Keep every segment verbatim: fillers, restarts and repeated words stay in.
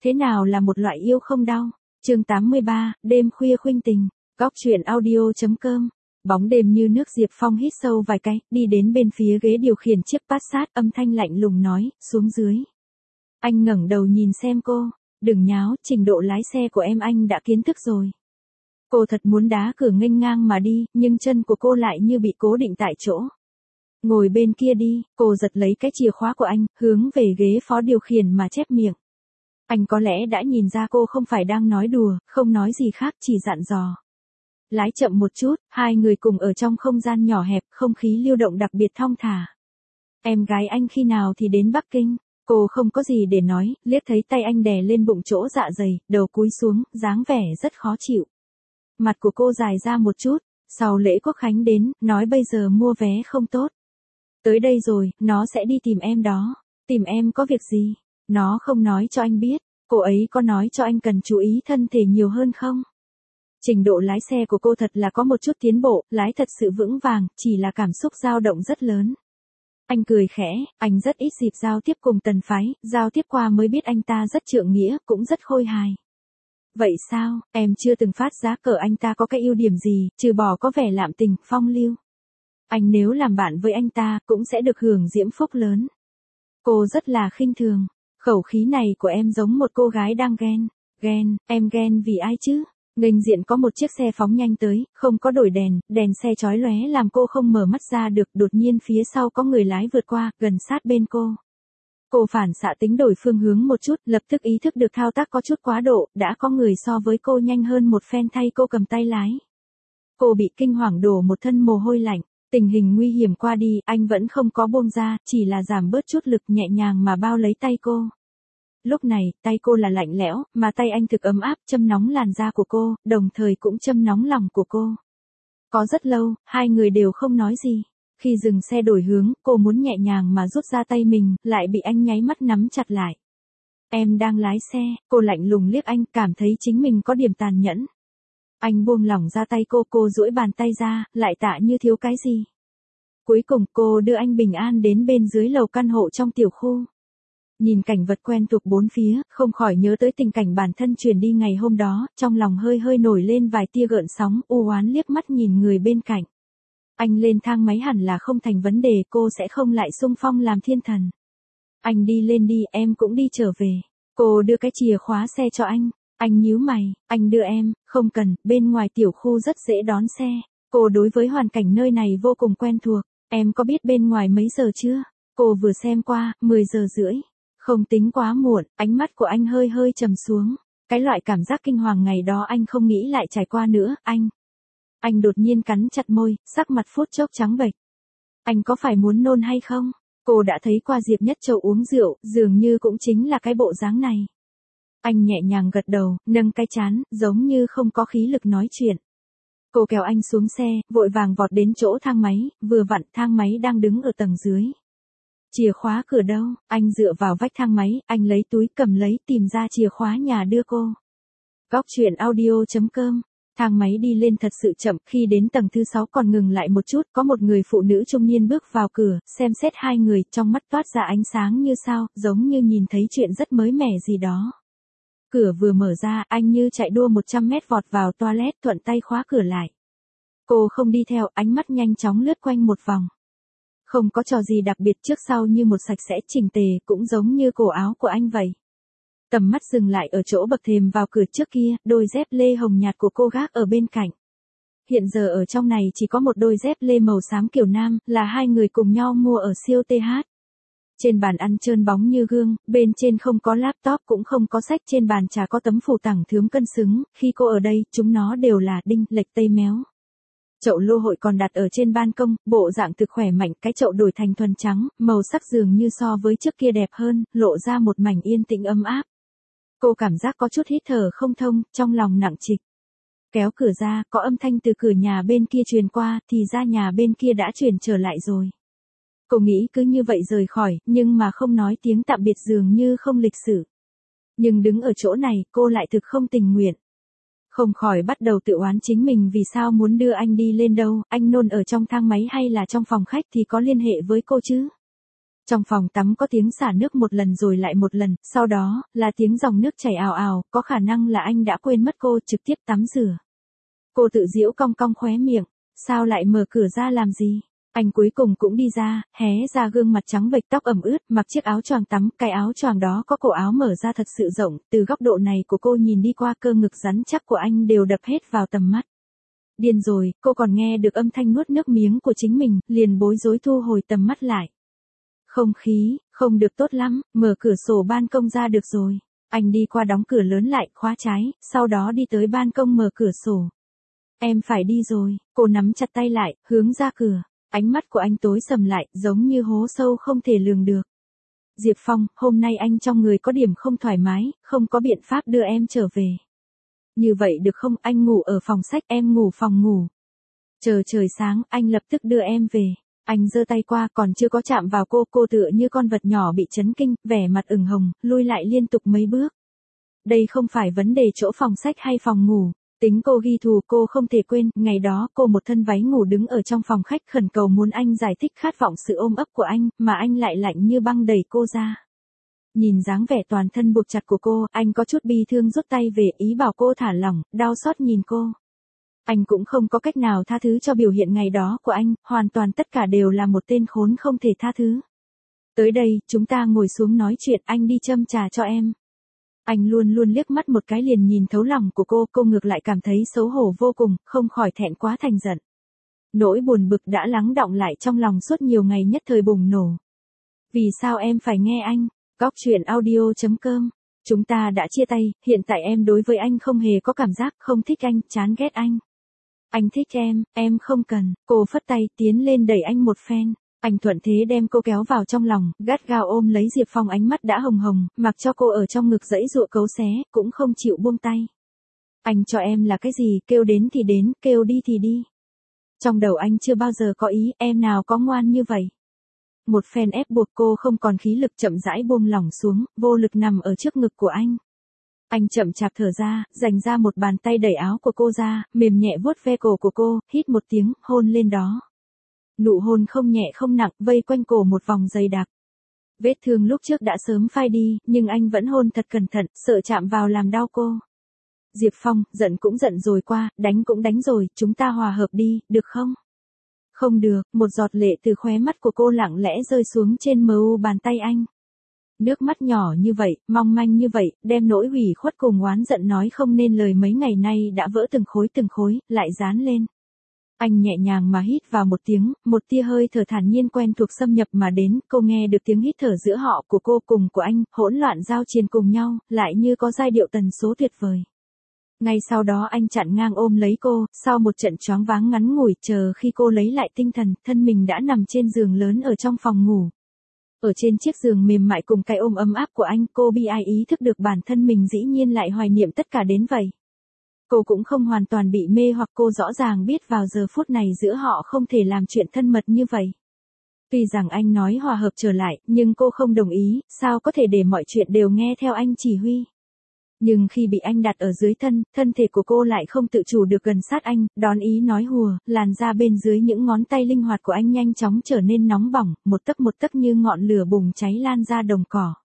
Thế nào là một loại yêu không đau? Chương tám mươi ba, đêm khuya khuynh tình. Góc truyện audio.com. Bóng đêm như nước. Diệp Phong hít sâu vài cái, đi đến bên phía ghế điều khiển chiếc Passat, âm thanh lạnh lùng nói, xuống dưới. Anh ngẩng đầu nhìn xem cô, đừng nháo, trình độ lái xe của em anh đã kiến thức rồi. Cô thật muốn đá cửa nghênh ngang mà đi, nhưng chân của cô lại như bị cố định tại chỗ. Ngồi bên kia đi, cô giật lấy cái chìa khóa của anh, hướng về ghế phó điều khiển mà chép miệng. Anh có lẽ đã nhìn ra cô không phải đang nói đùa, không nói gì khác, chỉ dặn dò. Lái chậm một chút, hai người cùng ở trong không gian nhỏ hẹp, không khí lưu động đặc biệt thong thả. Em gái anh khi nào thì đến Bắc Kinh? Cô không có gì để nói, liếc thấy tay anh đè lên bụng chỗ dạ dày, đầu cúi xuống, dáng vẻ rất khó chịu. Mặt của cô dài ra một chút, sau lễ Quốc Khánh đến, nói bây giờ mua vé không tốt. Tới đây rồi, nó sẽ đi tìm em đó. Tìm em có việc gì? Nó không nói cho anh biết, cô ấy có nói cho anh cần chú ý thân thể nhiều hơn không? Trình độ lái xe của cô thật là có một chút tiến bộ, lái thật sự vững vàng, chỉ là cảm xúc dao động rất lớn. Anh cười khẽ, anh rất ít dịp giao tiếp cùng Tần Phái, giao tiếp qua mới biết anh ta rất trượng nghĩa, cũng rất khôi hài. Vậy sao, em chưa từng phát giá cờ anh ta có cái ưu điểm gì, trừ bỏ có vẻ lạm tình, phong lưu. Anh nếu làm bạn với anh ta, cũng sẽ được hưởng diễm phúc lớn. Cô rất là khinh thường, khẩu khí này của em giống một cô gái đang ghen. Ghen, em ghen vì ai chứ? Nghênh diện có một chiếc xe phóng nhanh tới, không có đổi đèn, đèn xe chói lóe làm cô không mở mắt ra được, đột nhiên phía sau có người lái vượt qua, gần sát bên cô. Cô phản xạ tính đổi phương hướng một chút, lập tức ý thức được thao tác có chút quá độ, đã có người so với cô nhanh hơn một phen thay cô cầm tay lái. Cô bị kinh hoàng đổ một thân mồ hôi lạnh, tình hình nguy hiểm qua đi, anh vẫn không có buông ra, chỉ là giảm bớt chút lực nhẹ nhàng mà bao lấy tay cô. Lúc này, tay cô là lạnh lẽo, mà tay anh thực ấm áp, châm nóng làn da của cô, đồng thời cũng châm nóng lòng của cô. Có rất lâu, hai người đều không nói gì. Khi dừng xe đổi hướng, cô muốn nhẹ nhàng mà rút ra tay mình, lại bị anh nháy mắt nắm chặt lại. Em đang lái xe, cô lạnh lùng liếc anh, cảm thấy chính mình có điểm tàn nhẫn. Anh buông lỏng ra tay cô, cô duỗi bàn tay ra, lại tạ như thiếu cái gì. Cuối cùng cô đưa anh bình an đến bên dưới lầu căn hộ trong tiểu khu. Nhìn cảnh vật quen thuộc bốn phía, không khỏi nhớ tới tình cảnh bản thân chuyển đi ngày hôm đó, trong lòng hơi hơi nổi lên vài tia gợn sóng, u oán liếc mắt nhìn người bên cạnh. Anh lên thang máy hẳn là không thành vấn đề, cô sẽ không lại xung phong làm thiên thần. Anh đi lên đi, em cũng đi trở về. Cô đưa cái chìa khóa xe cho anh. Anh nhíu mày, anh đưa em, không cần, bên ngoài tiểu khu rất dễ đón xe. Cô đối với hoàn cảnh nơi này vô cùng quen thuộc. Em có biết bên ngoài mấy giờ chưa? Cô vừa xem qua, mười giờ rưỡi. Không tính quá muộn, ánh mắt của anh hơi hơi trầm xuống. Cái loại cảm giác kinh hoàng ngày đó anh không nghĩ lại trải qua nữa, anh. Anh đột nhiên cắn chặt môi, sắc mặt phút chốc trắng bệch. Anh có phải muốn nôn hay không? Cô đã thấy qua Diệp Nhất Châu uống rượu, dường như cũng chính là cái bộ dáng này. Anh nhẹ nhàng gật đầu, nâng cái trán, giống như không có khí lực nói chuyện. Cô kéo anh xuống xe, vội vàng vọt đến chỗ thang máy, vừa vặn thang máy đang đứng ở tầng dưới. Chìa khóa cửa đâu? Anh dựa vào vách thang máy, anh lấy túi cầm lấy, tìm ra chìa khóa nhà đưa cô. Góc truyện audio.com. Thang máy đi lên thật sự chậm, khi đến tầng thứ sáu còn ngừng lại một chút, có một người phụ nữ trung niên bước vào cửa, xem xét hai người, trong mắt toát ra ánh sáng như sao, giống như nhìn thấy chuyện rất mới mẻ gì đó. Cửa vừa mở ra, anh như chạy đua một trăm mét vọt vào toilet, thuận tay khóa cửa lại. Cô không đi theo, ánh mắt nhanh chóng lướt quanh một vòng. Không có trò gì đặc biệt, trước sau như một sạch sẽ chỉnh tề, cũng giống như cổ áo của anh vậy. Tầm mắt dừng lại ở chỗ bậc thềm vào cửa trước kia, đôi dép lê hồng nhạt của cô gác ở bên cạnh. Hiện giờ ở trong này chỉ có một đôi dép lê màu xám kiểu nam, là hai người cùng nhau mua ở siêu tê hát. Trên bàn ăn trơn bóng như gương, bên trên không có laptop cũng không có sách, trên bàn trà có tấm phủ tẳng thướm cân xứng, khi cô ở đây, chúng nó đều là đinh, lệch tây méo. Chậu lô hội còn đặt ở trên ban công, bộ dạng thực khỏe mạnh, cái chậu đổi thành thuần trắng, màu sắc dường như so với trước kia đẹp hơn, lộ ra một mảnh yên tĩnh ấm áp. Cô cảm giác có chút hít thở không thông, trong lòng nặng trịch. Kéo cửa ra, có âm thanh từ cửa nhà bên kia truyền qua, thì ra nhà bên kia đã chuyển trở lại rồi. Cô nghĩ cứ như vậy rời khỏi, nhưng mà không nói tiếng tạm biệt dường như không lịch sự. Nhưng đứng ở chỗ này, cô lại thực không tình nguyện. Không khỏi bắt đầu tự oán chính mình vì sao muốn đưa anh đi lên đâu, anh nôn ở trong thang máy hay là trong phòng khách thì có liên hệ với cô chứ. Trong phòng tắm có tiếng xả nước một lần rồi lại một lần, sau đó, là tiếng dòng nước chảy ào ào, có khả năng là anh đã quên mất cô trực tiếp tắm rửa. Cô tự giễu cong cong khóe miệng, sao lại mở cửa ra làm gì? Anh cuối cùng cũng đi ra, hé ra gương mặt trắng bệch tóc ẩm ướt, mặc chiếc áo choàng tắm, cái áo choàng đó có cổ áo mở ra thật sự rộng, từ góc độ này của cô nhìn đi qua cơ ngực rắn chắc của anh đều đập hết vào tầm mắt. Điên rồi, cô còn nghe được âm thanh nuốt nước miếng của chính mình, liền bối rối thu hồi tầm mắt lại. Không khí, không được tốt lắm, mở cửa sổ ban công ra được rồi. Anh đi qua đóng cửa lớn lại, khóa trái, sau đó đi tới ban công mở cửa sổ. Em phải đi rồi, cô nắm chặt tay lại, hướng ra cửa. Ánh mắt của anh tối sầm lại, giống như hố sâu không thể lường được. Diệp Phong, hôm nay anh trong người có điểm không thoải mái, không có biện pháp đưa em trở về. Như vậy được không, anh ngủ ở phòng sách, em ngủ phòng ngủ. Chờ trời sáng, anh lập tức đưa em về. Anh giơ tay qua, còn chưa có chạm vào cô, cô tựa như con vật nhỏ bị chấn kinh, vẻ mặt ửng hồng, lui lại liên tục mấy bước. Đây không phải vấn đề chỗ phòng sách hay phòng ngủ. Tính cô ghi thù, cô không thể quên, ngày đó cô một thân váy ngủ đứng ở trong phòng khách khẩn cầu muốn anh giải thích khát vọng sự ôm ấp của anh, mà anh lại lạnh như băng đẩy cô ra. Nhìn dáng vẻ toàn thân buộc chặt của cô, anh có chút bi thương rút tay về, ý bảo cô thả lỏng, đau xót nhìn cô. Anh cũng không có cách nào tha thứ cho biểu hiện ngày đó của anh, hoàn toàn tất cả đều là một tên khốn không thể tha thứ. Tới đây, chúng ta ngồi xuống nói chuyện, anh đi châm trà cho em. Anh luôn luôn liếc mắt một cái liền nhìn thấu lòng của cô, cô ngược lại cảm thấy xấu hổ vô cùng, không khỏi thẹn quá thành giận. Nỗi buồn bực đã lắng đọng lại trong lòng suốt nhiều ngày nhất thời bùng nổ. Vì sao em phải nghe anh? Góc truyện audio chấm com. Chúng ta đã chia tay, hiện tại em đối với anh không hề có cảm giác, không thích anh, chán ghét anh. Anh thích em, em không cần. Cô phất tay tiến lên đẩy anh một phen. Anh thuận thế đem cô kéo vào trong lòng, gắt gao ôm lấy Diệp Phong, ánh mắt đã hồng hồng, mặc cho cô ở trong ngực giãy giụa cấu xé, cũng không chịu buông tay. Anh cho em là cái gì, kêu đến thì đến, kêu đi thì đi. Trong đầu anh chưa bao giờ có ý, em nào có ngoan như vậy. Một phen ép buộc cô không còn khí lực, chậm rãi buông lỏng xuống, vô lực nằm ở trước ngực của anh. Anh chậm chạp thở ra, dành ra một bàn tay đẩy áo của cô ra, mềm nhẹ vuốt ve cổ của cô, hít một tiếng, hôn lên đó. Nụ hôn không nhẹ không nặng, vây quanh cổ một vòng dày đặc. Vết thương lúc trước đã sớm phai đi, nhưng anh vẫn hôn thật cẩn thận, sợ chạm vào làm đau cô. Diệp Phong, giận cũng giận rồi qua, đánh cũng đánh rồi, chúng ta hòa hợp đi, được không? Không được, một giọt lệ từ khóe mắt của cô lặng lẽ rơi xuống trên mờ u bàn tay anh. Nước mắt nhỏ như vậy, mong manh như vậy, đem nỗi hủy khuất cùng oán giận nói không nên lời mấy ngày nay đã vỡ từng khối từng khối, lại dán lên. Anh nhẹ nhàng mà hít vào một tiếng, một tia hơi thở thản nhiên quen thuộc xâm nhập mà đến, cô nghe được tiếng hít thở giữa họ của cô cùng của anh, hỗn loạn giao triền cùng nhau, lại như có giai điệu tần số tuyệt vời. Ngay sau đó anh chặn ngang ôm lấy cô, sau một trận choáng váng ngắn ngủi, chờ khi cô lấy lại tinh thần, thân mình đã nằm trên giường lớn ở trong phòng ngủ. Ở trên chiếc giường mềm mại cùng cái ôm ấm áp của anh, cô bi ai ý thức được bản thân mình dĩ nhiên lại hoài niệm tất cả đến vậy. Cô cũng không hoàn toàn bị mê hoặc, cô rõ ràng biết vào giờ phút này giữa họ không thể làm chuyện thân mật như vậy. Tuy rằng anh nói hòa hợp trở lại, nhưng cô không đồng ý, sao có thể để mọi chuyện đều nghe theo anh chỉ huy. Nhưng khi bị anh đặt ở dưới thân, thân thể của cô lại không tự chủ được gần sát anh, đón ý nói hùa, làn da bên dưới những ngón tay linh hoạt của anh nhanh chóng trở nên nóng bỏng, một tấc một tấc như ngọn lửa bùng cháy lan ra đồng cỏ.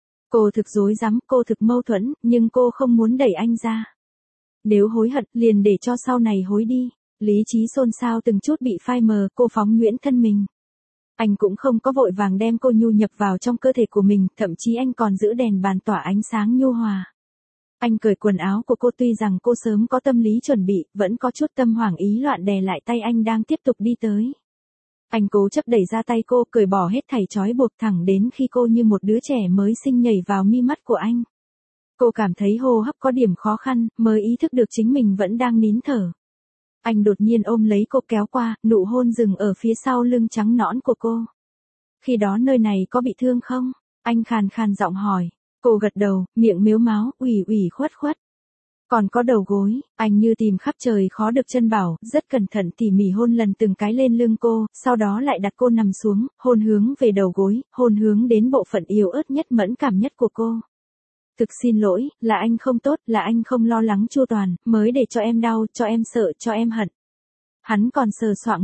Cô thực rối rắm, cô thực mâu thuẫn, nhưng cô không muốn đẩy anh ra. Nếu hối hận, liền để cho sau này hối đi. Lý trí xôn xao từng chút bị phai mờ, cô phóng nhuyễn thân mình. Anh cũng không có vội vàng đem cô nhu nhập vào trong cơ thể của mình, thậm chí anh còn giữ đèn bàn tỏa ánh sáng nhu hòa. Anh cởi quần áo của cô, tuy rằng cô sớm có tâm lý chuẩn bị, vẫn có chút tâm hoảng ý loạn đè lại tay anh đang tiếp tục đi tới. Anh cố chấp đẩy ra tay cô, cởi bỏ hết thảy trói buộc thẳng đến khi cô như một đứa trẻ mới sinh nhảy vào mi mắt của anh. Cô cảm thấy hô hấp có điểm khó khăn, mới ý thức được chính mình vẫn đang nín thở. Anh đột nhiên ôm lấy cô kéo qua, nụ hôn dừng ở phía sau lưng trắng nõn của cô. Khi đó nơi này có bị thương không? Anh khàn khàn giọng hỏi. Cô gật đầu, miệng mếu máo, ủy ủy khuất khuất. Còn có đầu gối, anh như tìm khắp trời khó được chân bảo, rất cẩn thận tỉ mỉ hôn lần từng cái lên lưng cô, sau đó lại đặt cô nằm xuống, hôn hướng về đầu gối, hôn hướng đến bộ phận yếu ớt nhất mẫn cảm nhất của cô. Thực xin lỗi, là anh không tốt, là anh không lo lắng chu toàn, mới để cho em đau, cho em sợ, cho em hận. Hắn còn sờ soạng ngực,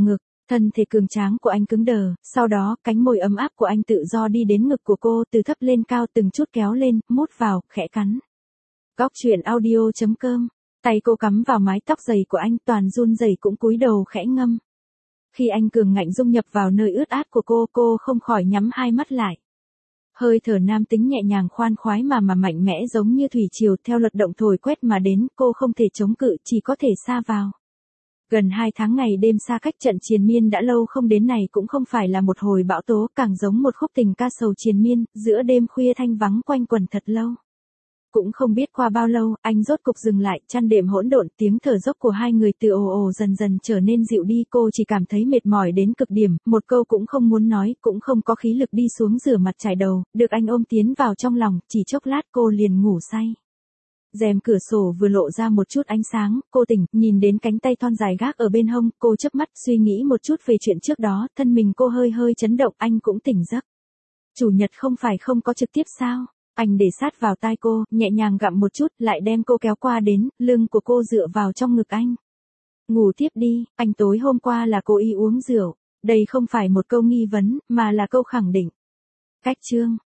Thân thể cường tráng của anh cứng đờ, sau đó, cánh môi ấm áp của anh tự do đi đến ngực của cô, từ thấp lên cao từng chút kéo lên, mút vào, khẽ cắn. Góc truyện audio.com. Tay cô cắm vào mái tóc dày của anh, toàn run rẩy cũng cúi đầu khẽ ngâm. Khi anh cường ngạnh dung nhập vào nơi ướt át của cô, cô không khỏi nhắm hai mắt lại. Hơi thở nam tính nhẹ nhàng khoan khoái mà mà mạnh mẽ giống như thủy triều theo luật động thổi quét mà đến, cô không thể chống cự, chỉ có thể sa vào. Gần hai tháng ngày đêm xa cách trận triền miên đã lâu không đến này cũng không phải là một hồi bão tố, càng giống một khúc tình ca sầu triền miên, giữa đêm khuya thanh vắng quanh quẩn thật lâu. Cũng không biết qua bao lâu, anh rốt cục dừng lại, chăn đệm hỗn độn, tiếng thở dốc của hai người từ ồ ồ dần dần trở nên dịu đi, cô chỉ cảm thấy mệt mỏi đến cực điểm, một câu cũng không muốn nói, cũng không có khí lực đi xuống rửa mặt chải đầu, được anh ôm tiến vào trong lòng, chỉ chốc lát cô liền ngủ say. Rèm cửa sổ vừa lộ ra một chút ánh sáng, cô tỉnh, nhìn đến cánh tay thon dài gác ở bên hông, cô chớp mắt, suy nghĩ một chút về chuyện trước đó, thân mình cô hơi hơi chấn động, anh cũng tỉnh giấc. Chủ nhật không phải không có trực tiếp sao? Anh để sát vào tai cô, nhẹ nhàng gặm một chút, lại đem cô kéo qua đến, lưng của cô dựa vào trong ngực anh. Ngủ tiếp đi, anh tối hôm qua là cố ý uống rượu. Đây không phải một câu nghi vấn, mà là câu khẳng định. Cách chương.